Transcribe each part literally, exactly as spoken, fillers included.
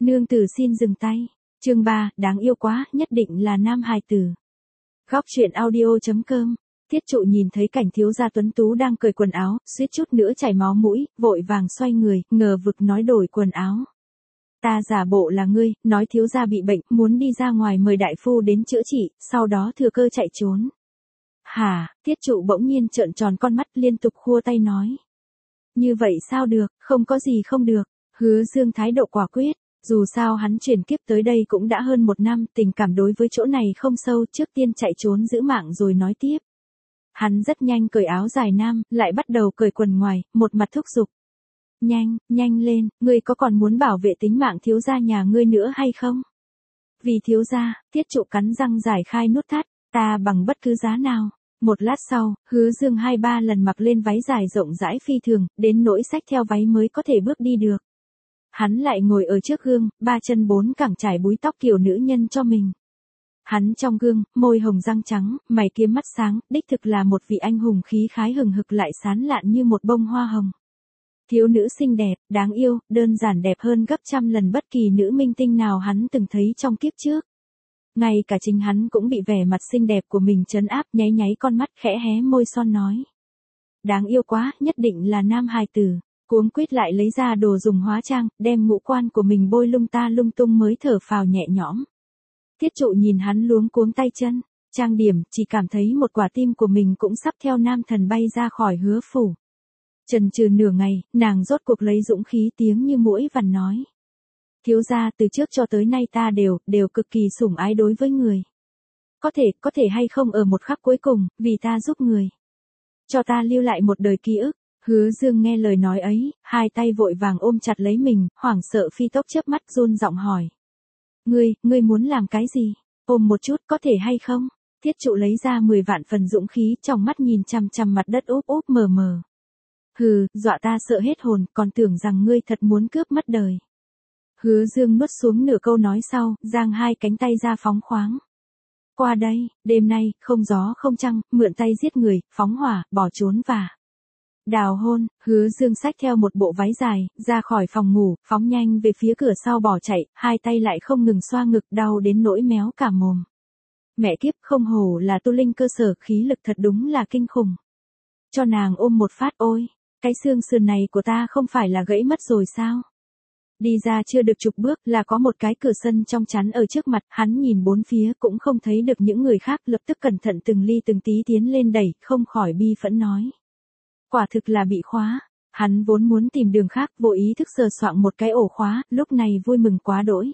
Nương tử xin dừng tay. Chương ba, đáng yêu quá, nhất định là nam hài tử. Góc truyện audio.com. Tiết Trụ nhìn thấy cảnh thiếu gia tuấn tú đang cởi quần áo, suýt chút nữa chảy máu mũi, vội vàng xoay người, ngờ vực nói đổi quần áo. Ta giả bộ là ngươi, nói thiếu gia bị bệnh, muốn đi ra ngoài mời đại phu đến chữa trị, sau đó thừa cơ chạy trốn. Hả, Tiết Trụ bỗng nhiên trợn tròn con mắt liên tục khua tay nói. Như vậy sao được, không có gì không được. Hứa Dương thái độ quả quyết. Dù sao hắn chuyển kiếp tới đây cũng đã hơn một năm, tình cảm đối với chỗ này không sâu, trước tiên chạy trốn giữ mạng rồi nói tiếp. Hắn rất nhanh cởi áo dài nam, lại bắt đầu cởi quần ngoài, một mặt thúc giục. Nhanh, nhanh lên, ngươi có còn muốn bảo vệ tính mạng thiếu gia nhà ngươi nữa hay không? Vì thiếu gia, Tiết Trụ cắn răng giải khai nút thắt, ta bằng bất cứ giá nào. Một lát sau, Hứa Dương hai ba lần mặc lên váy dài rộng rãi phi thường, đến nỗi xách theo váy mới có thể bước đi được. Hắn lại ngồi ở trước gương, ba chân bốn cẳng trải búi tóc kiểu nữ nhân cho mình. Hắn trong gương, môi hồng răng trắng, mày kiếm mắt sáng, đích thực là một vị anh hùng khí khái hừng hực lại sán lạn như một bông hoa hồng. Thiếu nữ xinh đẹp, đáng yêu, đơn giản đẹp hơn gấp trăm lần bất kỳ nữ minh tinh nào hắn từng thấy trong kiếp trước. Ngay cả chính hắn cũng bị vẻ mặt xinh đẹp của mình trấn áp, nháy nháy con mắt khẽ hé môi son nói. Đáng yêu quá, nhất định là nam hài tử. Cuống quýt lại lấy ra đồ dùng hóa trang, đem ngũ quan của mình bôi lung ta lung tung mới thở phào nhẹ nhõm. Tiết Trụ nhìn hắn luống cuống tay chân, trang điểm, chỉ cảm thấy một quả tim của mình cũng sắp theo nam thần bay ra khỏi Hứa phủ. Chần chừ nửa ngày, nàng rốt cuộc lấy dũng khí tiếng như muỗi vằn nói. Thiếu gia, từ trước cho tới nay ta đều, đều cực kỳ sủng ái đối với người. Có thể, có thể hay không ở một khắc cuối cùng, vì ta giúp người. Cho ta lưu lại một đời ký ức. Hứa Dương nghe lời nói ấy, hai tay vội vàng ôm chặt lấy mình, hoảng sợ phi tốc chớp mắt run giọng hỏi. Ngươi, ngươi muốn làm cái gì? Ôm một chút có thể hay không? Tiết Trụ lấy ra mười vạn phần dũng khí, trong mắt nhìn chằm chằm mặt đất úp úp mờ mờ. Hừ, dọa ta sợ hết hồn, còn tưởng rằng ngươi thật muốn cướp mất đời. Hứa Dương nuốt xuống nửa câu nói sau, giang hai cánh tay ra phóng khoáng. Qua đây, đêm nay, không gió không trăng, mượn tay giết người, phóng hỏa, bỏ trốn và... Đào hôn, Hứa Dương xách theo một bộ váy dài, ra khỏi phòng ngủ, phóng nhanh về phía cửa sau bỏ chạy, hai tay lại không ngừng xoa ngực đau đến nỗi méo cả mồm. Mẹ kiếp, không hổ là tu linh cơ sở, khí lực thật đúng là kinh khủng. Cho nàng ôm một phát, ôi, cái xương sườn này của ta không phải là gãy mất rồi sao? Đi ra chưa được chục bước là có một cái cửa sân trong chắn ở trước mặt, hắn nhìn bốn phía cũng không thấy được những người khác, lập tức cẩn thận từng ly từng tí tiến lên đẩy, không khỏi bi phẫn nói. Quả thực là bị khóa, hắn vốn muốn tìm đường khác, vô ý thức sờ soạng một cái ổ khóa, lúc này vui mừng quá đỗi.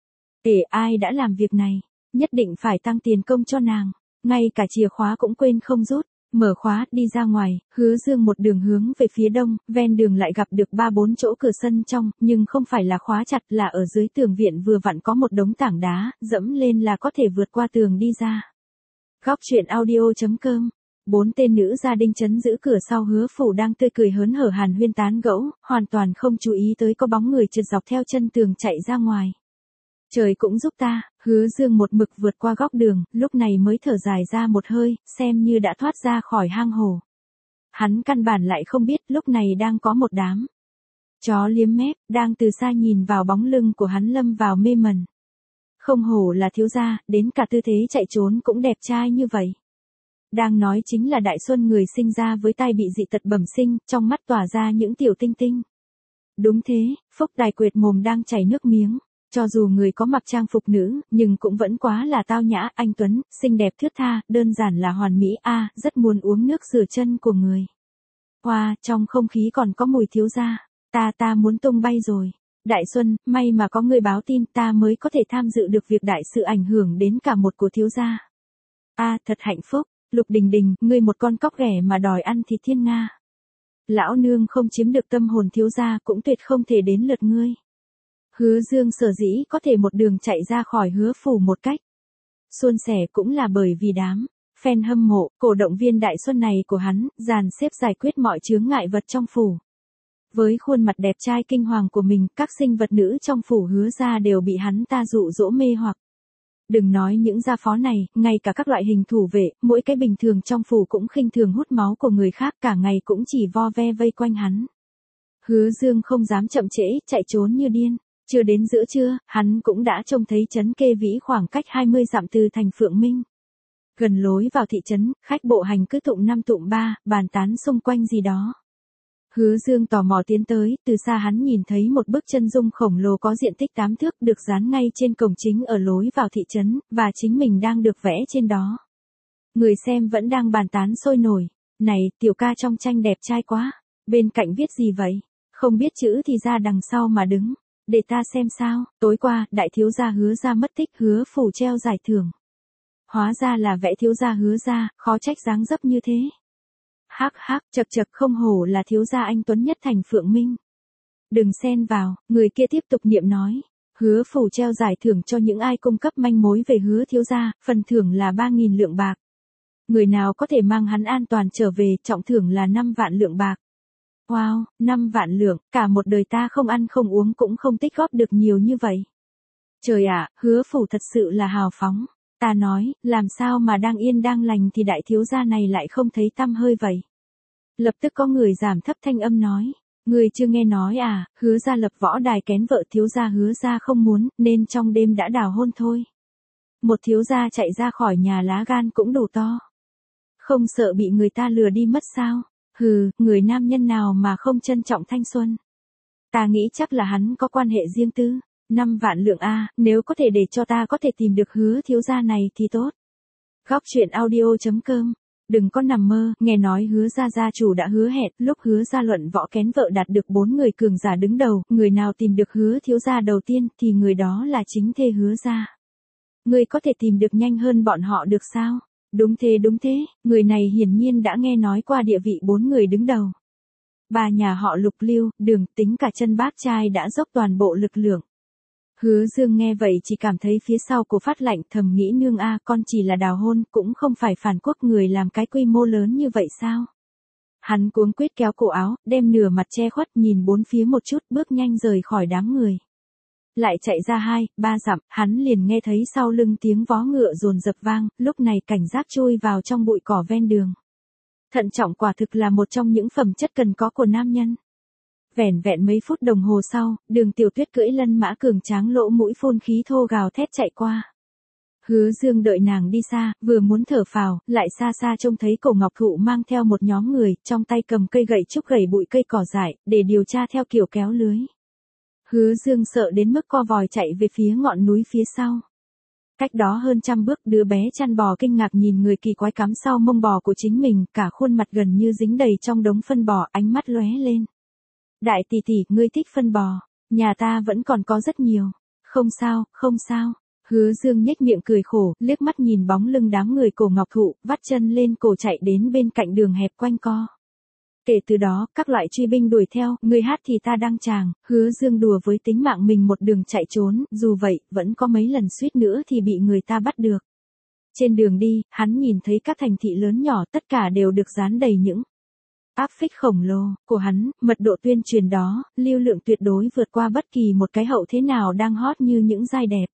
Để ai đã làm việc này, nhất định phải tăng tiền công cho nàng, ngay cả chìa khóa cũng quên không rút, mở khóa, đi ra ngoài, Hứa Dương một đường hướng về phía đông, ven đường lại gặp được ba bốn chỗ cửa sân trong, nhưng không phải là khóa chặt, là ở dưới tường viện vừa vặn có một đống tảng đá, dẫm lên là có thể vượt qua tường đi ra. Góc truyện audio.com. Bốn tên nữ gia đình trấn giữ cửa sau Hứa phủ đang tươi cười hớn hở hàn huyên tán gẫu, hoàn toàn không chú ý tới có bóng người trượt dọc theo chân tường chạy ra ngoài. Trời cũng giúp ta, Hứa Dương một mực vượt qua góc đường, lúc này mới thở dài ra một hơi, xem như đã thoát ra khỏi hang hổ. Hắn căn bản lại không biết lúc này đang có một đám chó liếm mép, đang từ xa nhìn vào bóng lưng của hắn lâm vào mê mẩn. Không hổ là thiếu gia, đến cả tư thế chạy trốn cũng đẹp trai như vậy. Đang nói chính là Đại Xuân, người sinh ra với tai bị dị tật bẩm sinh, trong mắt tỏa ra những tiểu tinh tinh. Đúng thế, Phúc Đài quệt mồm đang chảy nước miếng, cho dù người có mặc trang phục nữ, nhưng cũng vẫn quá là tao nhã, anh tuấn, xinh đẹp thướt tha, đơn giản là hoàn mỹ a, à, rất muốn uống nước rửa chân của người. Hoa, wow, trong không khí còn có mùi thiếu gia, ta ta muốn tung bay rồi. Đại Xuân, may mà có người báo tin, ta mới có thể tham dự được việc đại sự ảnh hưởng đến cả một của thiếu gia. A, à, thật hạnh phúc. Lục Đình Đình, ngươi một con cóc ghẻ mà đòi ăn thịt thiên nga. Lão nương không chiếm được tâm hồn thiếu gia cũng tuyệt không thể đến lượt ngươi. Hứa Dương sở dĩ có thể một đường chạy ra khỏi Hứa phủ một cách suôn sẻ cũng là bởi vì đám fan hâm mộ, cổ động viên Đại Xuân này của hắn, dàn xếp giải quyết mọi chướng ngại vật trong phủ. Với khuôn mặt đẹp trai kinh hoàng của mình, các sinh vật nữ trong phủ Hứa gia đều bị hắn ta dụ dỗ mê hoặc. Đừng nói những gia phó này, ngay cả các loại hình thủ vệ, mỗi cái bình thường trong phủ cũng khinh thường hút máu của người khác, cả ngày cũng chỉ vo ve vây quanh hắn. Hứa Dương không dám chậm trễ, chạy trốn như điên. Chưa đến giữa trưa, hắn cũng đã trông thấy trấn Kê Vĩ khoảng cách hai mươi dặm từ thành Phượng Minh. Gần lối vào thị trấn, khách bộ hành cứ tụng năm tụng ba, bàn tán xung quanh gì đó. Hứa Dương tò mò tiến tới, từ xa hắn nhìn thấy một bức chân dung khổng lồ có diện tích tám thước được dán ngay trên cổng chính ở lối vào thị trấn, và chính mình đang được vẽ trên đó. Người xem vẫn đang bàn tán sôi nổi. Này, tiểu ca trong tranh đẹp trai quá. Bên cạnh viết gì vậy? Không biết chữ thì ra đằng sau mà đứng. Để ta xem sao. Tối qua, đại thiếu gia Hứa gia mất tích, Hứa phủ treo giải thưởng. Hóa ra là vẽ thiếu gia Hứa gia, khó trách dáng dấp như thế. Hắc hắc, chật chật, không hổ là thiếu gia anh tuấn nhất thành Phượng Minh. Đừng xen vào, người kia tiếp tục niệm nói. Hứa phủ treo giải thưởng cho những ai cung cấp manh mối về Hứa thiếu gia, phần thưởng là ba nghìn lượng bạc. Người nào có thể mang hắn an toàn trở về, trọng thưởng là năm vạn lượng bạc. Wow, năm vạn lượng, cả một đời ta không ăn không uống cũng không tích góp được nhiều như vậy. Trời ạ, Hứa phủ thật sự là hào phóng. Ta nói, làm sao mà đang yên đang lành thì đại thiếu gia này lại không thấy tăm hơi vậy. Lập tức có người giảm thấp thanh âm nói. Người chưa nghe nói à, Hứa gia lập võ đài kén vợ thiếu gia Hứa gia không muốn, nên trong đêm đã đào hôn thôi. Một thiếu gia chạy ra khỏi nhà lá gan cũng đủ to. Không sợ bị người ta lừa đi mất sao? Hừ, người nam nhân nào mà không trân trọng thanh xuân. Ta nghĩ chắc là hắn có quan hệ riêng tư. Năm vạn lượng a, nếu có thể để cho ta có thể tìm được Hứa thiếu gia này thì tốt. Góc truyện audio chấm com. Đừng có nằm mơ, nghe nói Hứa gia gia chủ đã hứa hẹn, lúc Hứa gia luận võ kén vợ đạt được bốn người cường giả đứng đầu, người nào tìm được Hứa thiếu gia đầu tiên thì người đó là chính thê Hứa gia. Người có thể tìm được nhanh hơn bọn họ được sao? Đúng thế đúng thế, người này hiển nhiên đã nghe nói qua địa vị bốn người đứng đầu. Ba nhà họ Lục Lưu, Đường, tính cả chân bác trai đã dốc toàn bộ lực lượng. Hứa Dương nghe vậy chỉ cảm thấy phía sau cổ phát lạnh, thầm nghĩ nương a, con chỉ là đào hôn, cũng không phải phản quốc người làm cái quy mô lớn như vậy sao? Hắn cuống quýt kéo cổ áo, đem nửa mặt che khuất, nhìn bốn phía một chút, bước nhanh rời khỏi đám người. Lại chạy ra hai, ba dặm, hắn liền nghe thấy sau lưng tiếng vó ngựa dồn dập vang, lúc này cảnh giác chui vào trong bụi cỏ ven đường. Thận trọng quả thực là một trong những phẩm chất cần có của nam nhân. Vẻn vẹn mấy phút đồng hồ sau, Đường Tiểu Tuyết cưỡi lân mã cường tráng lỗ mũi phun khí thô gào thét chạy qua. Hứa Dương đợi nàng đi xa, vừa muốn thở phào, lại xa xa trông thấy Cổ Ngọc Thụ mang theo một nhóm người, trong tay cầm cây gậy trúc gẩy bụi cây cỏ dại, để điều tra theo kiểu kéo lưới. Hứa Dương sợ đến mức co vòi chạy về phía ngọn núi phía sau. Cách đó hơn trăm bước, đứa bé chăn bò kinh ngạc nhìn người kỳ quái cắm sau mông bò của chính mình, cả khuôn mặt gần như dính đầy trong đống phân bò, ánh mắt lóe lên. Đại tỷ tỷ, ngươi thích phân bò, nhà ta vẫn còn có rất nhiều. Không sao, không sao. Hứa Dương nhếch miệng cười khổ, liếc mắt nhìn bóng lưng đám người Cổ Ngọc Thụ, vắt chân lên cổ chạy đến bên cạnh đường hẹp quanh co. Kể từ đó, các loại truy binh đuổi theo, người hát thì ta đăng tràng, Hứa Dương đùa với tính mạng mình một đường chạy trốn, dù vậy, vẫn có mấy lần suýt nữa thì bị người ta bắt được. Trên đường đi, hắn nhìn thấy các thành thị lớn nhỏ tất cả đều được dán đầy những áp phích khổng lồ của hắn, mật độ tuyên truyền đó, lưu lượng tuyệt đối vượt qua bất kỳ một cái hậu thế nào đang hot như những giai đẹp.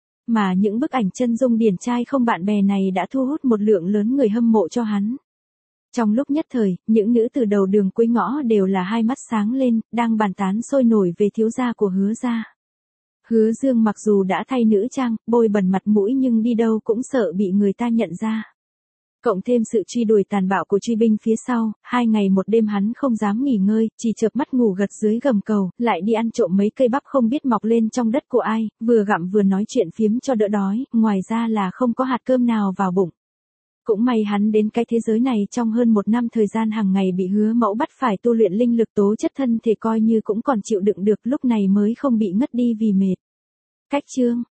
Mà những bức ảnh chân dung điển trai không bạn bè này đã thu hút một lượng lớn người hâm mộ cho hắn. Trong lúc nhất thời, những nữ từ đầu đường cuối ngõ đều là hai mắt sáng lên, đang bàn tán sôi nổi về thiếu gia của Hứa gia. Hứa Dương mặc dù đã thay nữ trang, bôi bẩn mặt mũi nhưng đi đâu cũng sợ bị người ta nhận ra. Cộng thêm sự truy đuổi tàn bạo của truy binh phía sau, hai ngày một đêm hắn không dám nghỉ ngơi, chỉ chợp mắt ngủ gật dưới gầm cầu, lại đi ăn trộm mấy cây bắp không biết mọc lên trong đất của ai, vừa gặm vừa nói chuyện phiếm cho đỡ đói, ngoài ra là không có hạt cơm nào vào bụng. Cũng may hắn đến cái thế giới này trong hơn một năm thời gian hàng ngày bị Hứa Mẫu bắt phải tu luyện linh lực, tố chất thân thể coi như cũng còn chịu đựng được, lúc này mới không bị ngất đi vì mệt. Cách chương